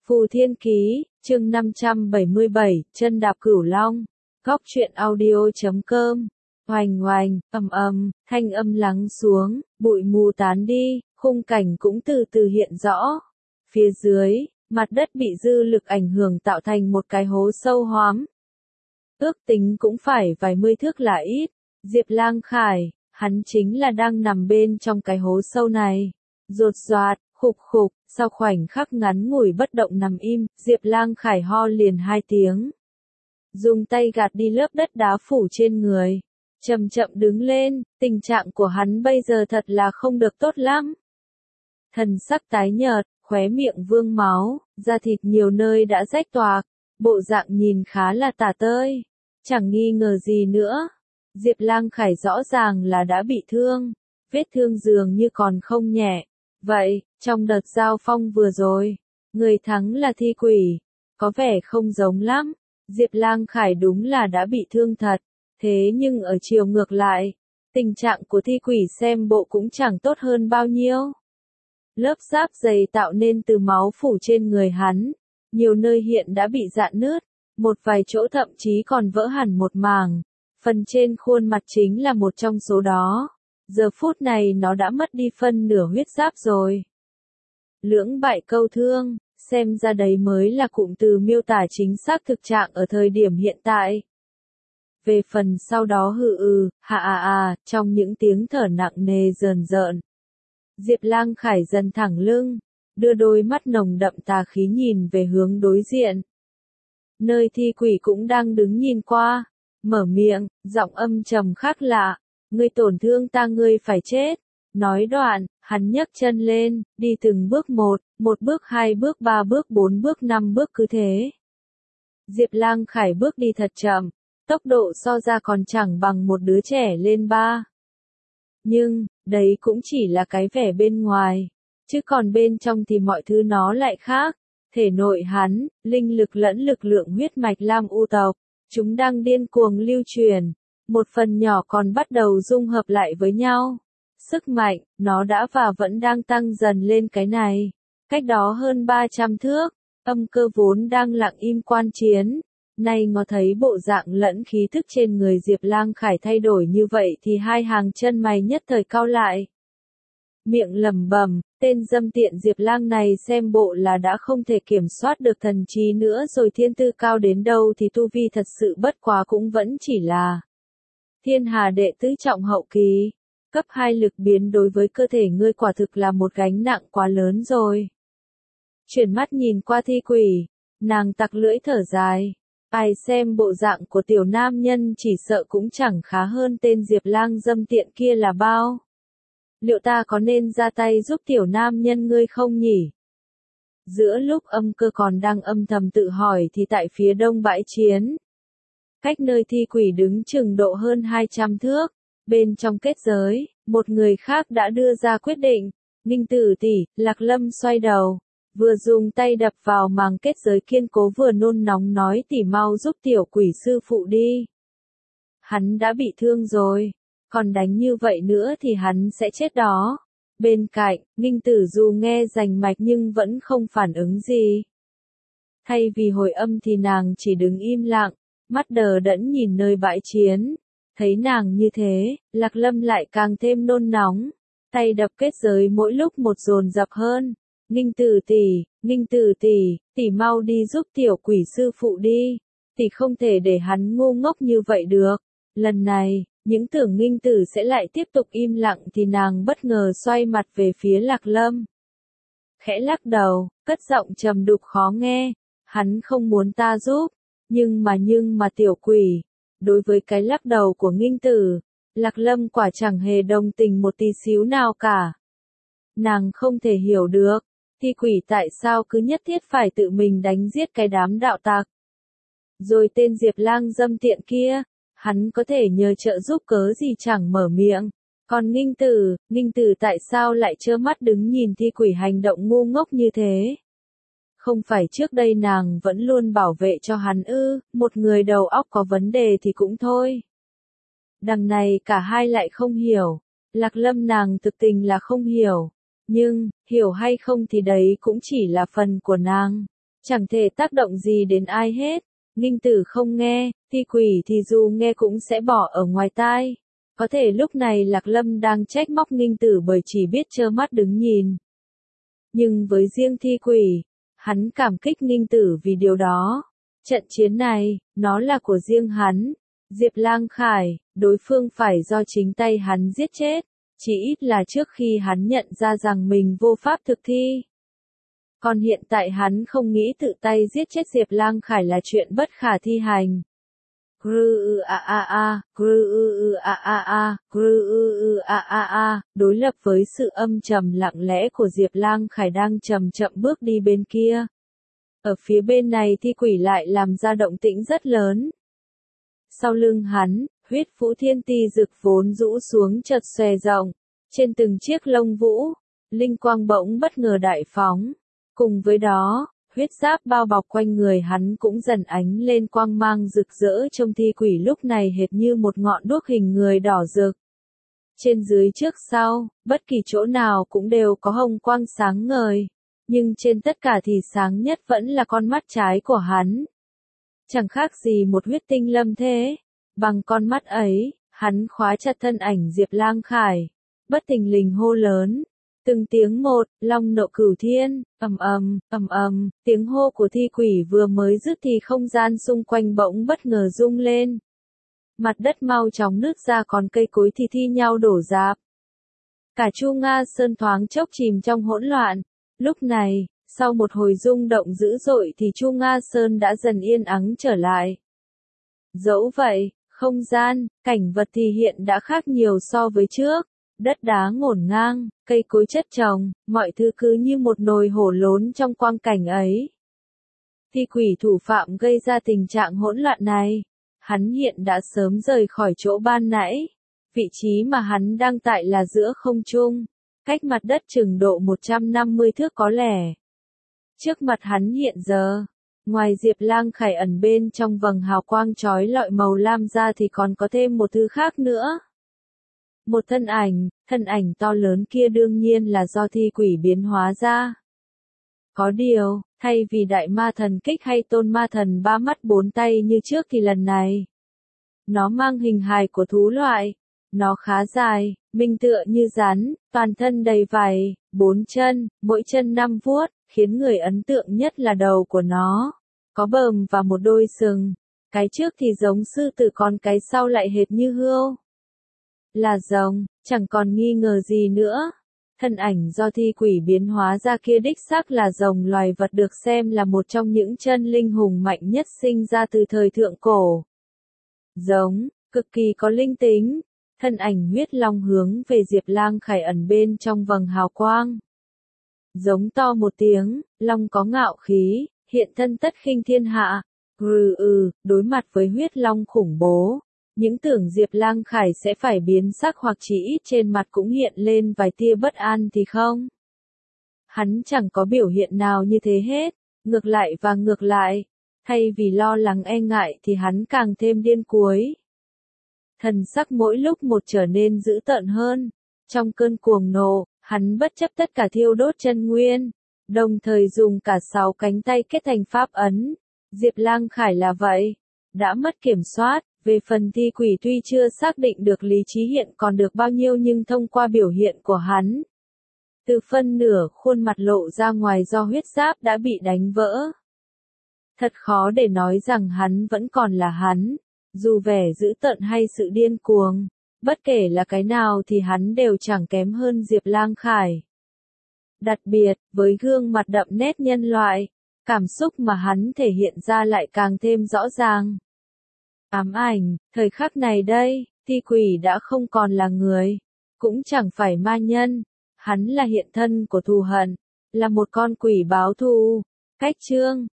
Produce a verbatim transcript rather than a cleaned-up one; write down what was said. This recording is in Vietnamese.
Phù Thiên Ký, chương năm trăm bảy mươi bảy, chân đạp cửu long. Góc truyện audio chấm com. Oành oành, ầm ầm, thanh âm lắng xuống, bụi mù tán đi, khung cảnh cũng từ từ hiện rõ. Phía dưới, mặt đất bị dư lực ảnh hưởng tạo thành một cái hố sâu hoắm. Ước tính cũng phải vài mươi thước là ít. Diệp Lang Khải, hắn chính là đang nằm bên trong cái hố sâu này. Rột roạt, khục khục, sau khoảnh khắc ngắn ngủi bất động nằm im, Diệp Lang Khải ho liền hai tiếng. Dùng tay gạt đi lớp đất đá phủ trên người. Chậm chậm đứng lên, tình trạng của hắn bây giờ thật là không được tốt lắm. Thần sắc tái nhợt, khóe miệng vương máu, da thịt nhiều nơi đã rách toạc, bộ dạng nhìn khá là tả tơi. Chẳng nghi ngờ gì nữa. Diệp Lang Khải rõ ràng là đã bị thương, vết thương dường như còn không nhẹ. Vậy, trong đợt giao phong vừa rồi, người thắng là thi quỷ, có vẻ không giống lắm. Diệp Lang Khải đúng là đã bị thương thật, thế nhưng ở chiều ngược lại, tình trạng của thi quỷ xem bộ cũng chẳng tốt hơn bao nhiêu. Lớp giáp dày tạo nên từ máu phủ trên người hắn, nhiều nơi hiện đã bị rạn nứt, một vài chỗ thậm chí còn vỡ hẳn một mảng. Phần trên khuôn mặt chính là một trong số đó. Giờ phút này nó đã mất đi phân nửa huyết giáp rồi. Lưỡng bại câu thương, xem ra đấy mới là cụm từ miêu tả chính xác thực trạng ở thời điểm hiện tại. Về phần sau đó hừ ừ, hạ à à, trong những tiếng thở nặng nề rờn rợn. Diệp Lang Khải dần thẳng lưng, đưa đôi mắt nồng đậm tà khí nhìn về hướng đối diện. Nơi thi quỷ cũng đang đứng nhìn qua, mở miệng, giọng âm trầm khác lạ. Ngươi tổn thương ta ngươi phải chết. Nói đoạn, hắn nhấc chân lên, đi từng bước một, một bước hai bước ba bước bốn bước năm bước cứ thế. Diệp Lang Khải bước đi thật chậm, tốc độ so ra còn chẳng bằng một đứa trẻ lên ba. Nhưng, đấy cũng chỉ là cái vẻ bên ngoài, chứ còn bên trong thì mọi thứ nó lại khác. Thể nội hắn, linh lực lẫn lực lượng huyết mạch Lam U tộc, chúng đang điên cuồng lưu truyền. Một phần nhỏ còn bắt đầu dung hợp lại với nhau. Sức mạnh, nó đã và vẫn đang tăng dần lên cái này. Cách đó hơn ba trăm thước, Âm Cơ vốn đang lặng im quan chiến. Nay ngó thấy bộ dạng lẫn khí thức trên người Diệp Lang Khải thay đổi như vậy thì hai hàng chân mày nhất thời cau lại. Miệng lẩm bẩm, tên dâm tiện Diệp Lang này xem bộ là đã không thể kiểm soát được thần trí nữa rồi, thiên tư cao đến đâu thì tu vi thật sự bất quá cũng vẫn chỉ là Thiên Hà đệ tứ trọng hậu kỳ, cấp hai lực biến đối với cơ thể ngươi quả thực là một gánh nặng quá lớn rồi. Chuyển mắt nhìn qua thi quỷ, nàng tặc lưỡi thở dài, ai xem bộ dạng của tiểu nam nhân chỉ sợ cũng chẳng khá hơn tên Diệp Lang dâm tiện kia là bao. Liệu ta có nên ra tay giúp tiểu nam nhân ngươi không nhỉ? Giữa lúc Âm Cơ còn đang âm thầm tự hỏi thì tại phía đông bãi chiến, cách nơi thi quỷ đứng chừng độ hơn hai trăm thước, bên trong kết giới, một người khác đã đưa ra quyết định. Ninh Tử tỷ, Lạc Lâm xoay đầu, vừa dùng tay đập vào màng kết giới kiên cố vừa nôn nóng nói tỷ mau giúp tiểu quỷ sư phụ đi. Hắn đã bị thương rồi, còn đánh như vậy nữa thì hắn sẽ chết đó. Bên cạnh, Ninh Tử dù nghe rành mạch nhưng vẫn không phản ứng gì. Thay vì hồi âm thì nàng chỉ đứng im lặng, mắt đờ đẫn nhìn nơi bãi chiến. Thấy nàng như thế, Lạc Lâm lại càng thêm nôn nóng, tay đập kết giới mỗi lúc một dồn dập hơn. Ninh Tử tỷ, Ninh Tử tỷ, tỷ mau đi giúp tiểu quỷ sư phụ đi, tỷ không thể để hắn ngu ngốc như vậy được. Lần này, những tưởng Ninh Tử sẽ lại tiếp tục im lặng thì nàng bất ngờ xoay mặt về phía Lạc Lâm. Khẽ lắc đầu, cất giọng trầm đục khó nghe, hắn không muốn ta giúp, nhưng mà nhưng mà tiểu quỷ. Đối với cái lắc đầu của Ninh Tử, Lạc Lâm quả chẳng hề đồng tình một tí xíu nào cả. Nàng không thể hiểu được, thi quỷ tại sao cứ nhất thiết phải tự mình đánh giết cái đám đạo tặc. Rồi tên Diệp Lang dâm tiện kia, hắn có thể nhờ trợ giúp cớ gì chẳng mở miệng. Còn Ninh Tử, Ninh Tử tại sao lại trơ mắt đứng nhìn thi quỷ hành động ngu ngốc như thế? Không phải trước đây nàng vẫn luôn bảo vệ cho hắn ư, một người đầu óc có vấn đề thì cũng thôi. Đằng này cả hai lại không hiểu. Lạc Lâm nàng thực tình là không hiểu. Nhưng, hiểu hay không thì đấy cũng chỉ là phần của nàng. chẳng thể tác động gì đến ai hết. Nghinh Tử không nghe, thi quỷ thì dù nghe cũng sẽ bỏ ở ngoài tai. Có thể lúc này Lạc Lâm đang trách móc Nghinh Tử bởi chỉ biết trơ mắt đứng nhìn. Nhưng với riêng thi quỷ, hắn cảm kích Nghinh Tử vì điều đó. Trận chiến này, nó là của riêng hắn. Diệp Lang Khải, đối phương phải do chính tay hắn giết chết, chỉ ít là trước khi hắn nhận ra rằng mình vô pháp thực thi. Còn hiện tại hắn không nghĩ tự tay giết chết Diệp Lang Khải là chuyện bất khả thi hành. Grư a a a, grư a a a, grư a a a, đối lập với sự âm trầm lặng lẽ của Diệp Lang Khải đang chậm chậm bước đi bên kia. Ở phía bên này thi quỷ lại làm ra động tĩnh rất lớn. Sau lưng hắn, huyết vũ thiên ti rực vốn rũ xuống chợt xòe rộng, trên từng chiếc lông vũ, linh quang bỗng bất ngờ đại phóng. Cùng với đó, huyết giáp bao bọc quanh người hắn cũng dần ánh lên quang mang rực rỡ, trông thi quỷ lúc này hệt như một ngọn đuốc hình người đỏ rực. Trên dưới trước sau, bất kỳ chỗ nào cũng đều có hồng quang sáng ngời, nhưng trên tất cả thì sáng nhất vẫn là con mắt trái của hắn. Chẳng khác gì một huyết tinh lâm thế. Bằng con mắt ấy, hắn khóa chặt thân ảnh Diệp Lang Khải, bất thình lình hô lớn. Từng tiếng một, long nộ cửu thiên, ầm ầm, ầm ầm, tiếng hô của thi quỷ vừa mới dứt thì không gian xung quanh bỗng bất ngờ rung lên. Mặt đất mau chóng nứt ra, còn cây cối thì thi nhau đổ rạp. Cả Chu Nga Sơn thoáng chốc chìm trong hỗn loạn. Lúc này, sau một hồi rung động dữ dội thì Chu Nga Sơn đã dần yên ắng trở lại. Dẫu vậy, không gian, cảnh vật thì hiện đã khác nhiều so với trước. Đất đá ngổn ngang, cây cối chất chồng, mọi thứ cứ như một nồi hổ lốn trong quang cảnh ấy. Thi quỷ thủ phạm gây ra tình trạng hỗn loạn này. Hắn hiện đã sớm rời khỏi chỗ ban nãy. Vị trí mà hắn đang tại là giữa không trung, cách mặt đất chừng độ một trăm năm mươi thước có lẽ. Trước mặt hắn hiện giờ, ngoài Diệp Lang Khải ẩn bên trong vầng hào quang chói lọi màu lam ra thì còn có thêm một thứ khác nữa. Một thân ảnh, thân ảnh to lớn kia đương nhiên là do thi quỷ biến hóa ra. Có điều, thay vì đại ma thần kích hay tôn ma thần ba mắt bốn tay như trước thì lần này, nó mang hình hài của thú loại. Nó khá dài, minh tựa như rắn, toàn thân đầy vảy, bốn chân, mỗi chân năm vuốt, khiến người ấn tượng nhất là đầu của nó. Có bờm và một đôi sừng. Cái trước thì giống sư tử, còn cái sau lại hệt như hươu. Là rồng, chẳng còn nghi ngờ gì nữa. Thân ảnh do thi quỷ biến hóa ra kia đích xác là rồng, loài vật được xem là một trong những chân linh hùng mạnh nhất sinh ra từ thời thượng cổ. Giống, cực kỳ có linh tính. Thân ảnh huyết long hướng về Diệp Lang Khải ẩn bên trong vầng hào quang. Giống to một tiếng, long có ngạo khí, hiện thân tất khinh thiên hạ. Grừ ừ, đối mặt với huyết long khủng bố, những tưởng Diệp Lang Khải sẽ phải biến sắc hoặc chỉ ít trên mặt cũng hiện lên vài tia bất an thì không. Hắn chẳng có biểu hiện nào như thế hết, ngược lại và ngược lại, thay vì lo lắng e ngại thì hắn càng thêm điên cuối. Thần sắc mỗi lúc một trở nên dữ tợn hơn. Trong cơn cuồng nộ, hắn bất chấp tất cả thiêu đốt chân nguyên, đồng thời dùng cả sáu cánh tay kết thành pháp ấn. Diệp Lang Khải là vậy, đã mất kiểm soát. Về phần thi quỷ tuy chưa xác định được lý trí hiện còn được bao nhiêu, nhưng thông qua biểu hiện của hắn, từ phân nửa khuôn mặt lộ ra ngoài do huyết giáp đã bị đánh vỡ. Thật khó để nói rằng hắn vẫn còn là hắn. Dù vẻ dữ tợn hay sự điên cuồng, bất kể là cái nào thì hắn đều chẳng kém hơn Diệp Lang Khải. Đặc biệt, với gương mặt đậm nét nhân loại, cảm xúc mà hắn thể hiện ra lại càng thêm rõ ràng. Ám ảnh, thời khắc này đây, thi quỷ đã không còn là người, cũng chẳng phải ma nhân, hắn là hiện thân của thù hận, là một con quỷ báo thù. Cách chương